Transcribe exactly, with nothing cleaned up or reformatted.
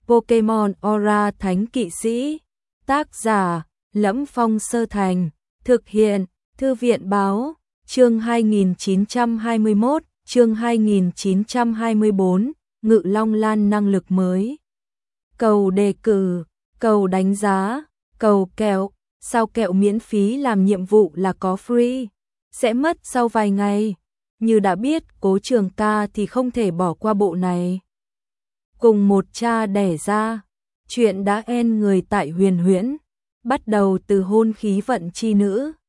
Pokemon Aura Thánh Kỵ Sĩ. Tác giả Lẫm Phong Sơ Thành. Thực hiện Thư viện Báo. Chương hai nghìn chín trăm hai mươi mốt, chương hai nghìn chín trăm hai mươi bốn, Ngự Long Lan năng lực mới. Cầu đề cử, cầu đánh giá, cầu kẹo, sao kẹo miễn phí làm nhiệm vụ là có free, sẽ mất sau vài ngày. Như đã biết Cố Trường Ca thì không thể bỏ qua bộ này. Cùng một cha đẻ ra, chuyện đã end người tại Huyền Huyễn, bắt đầu từ hôn khí vận chi nữ.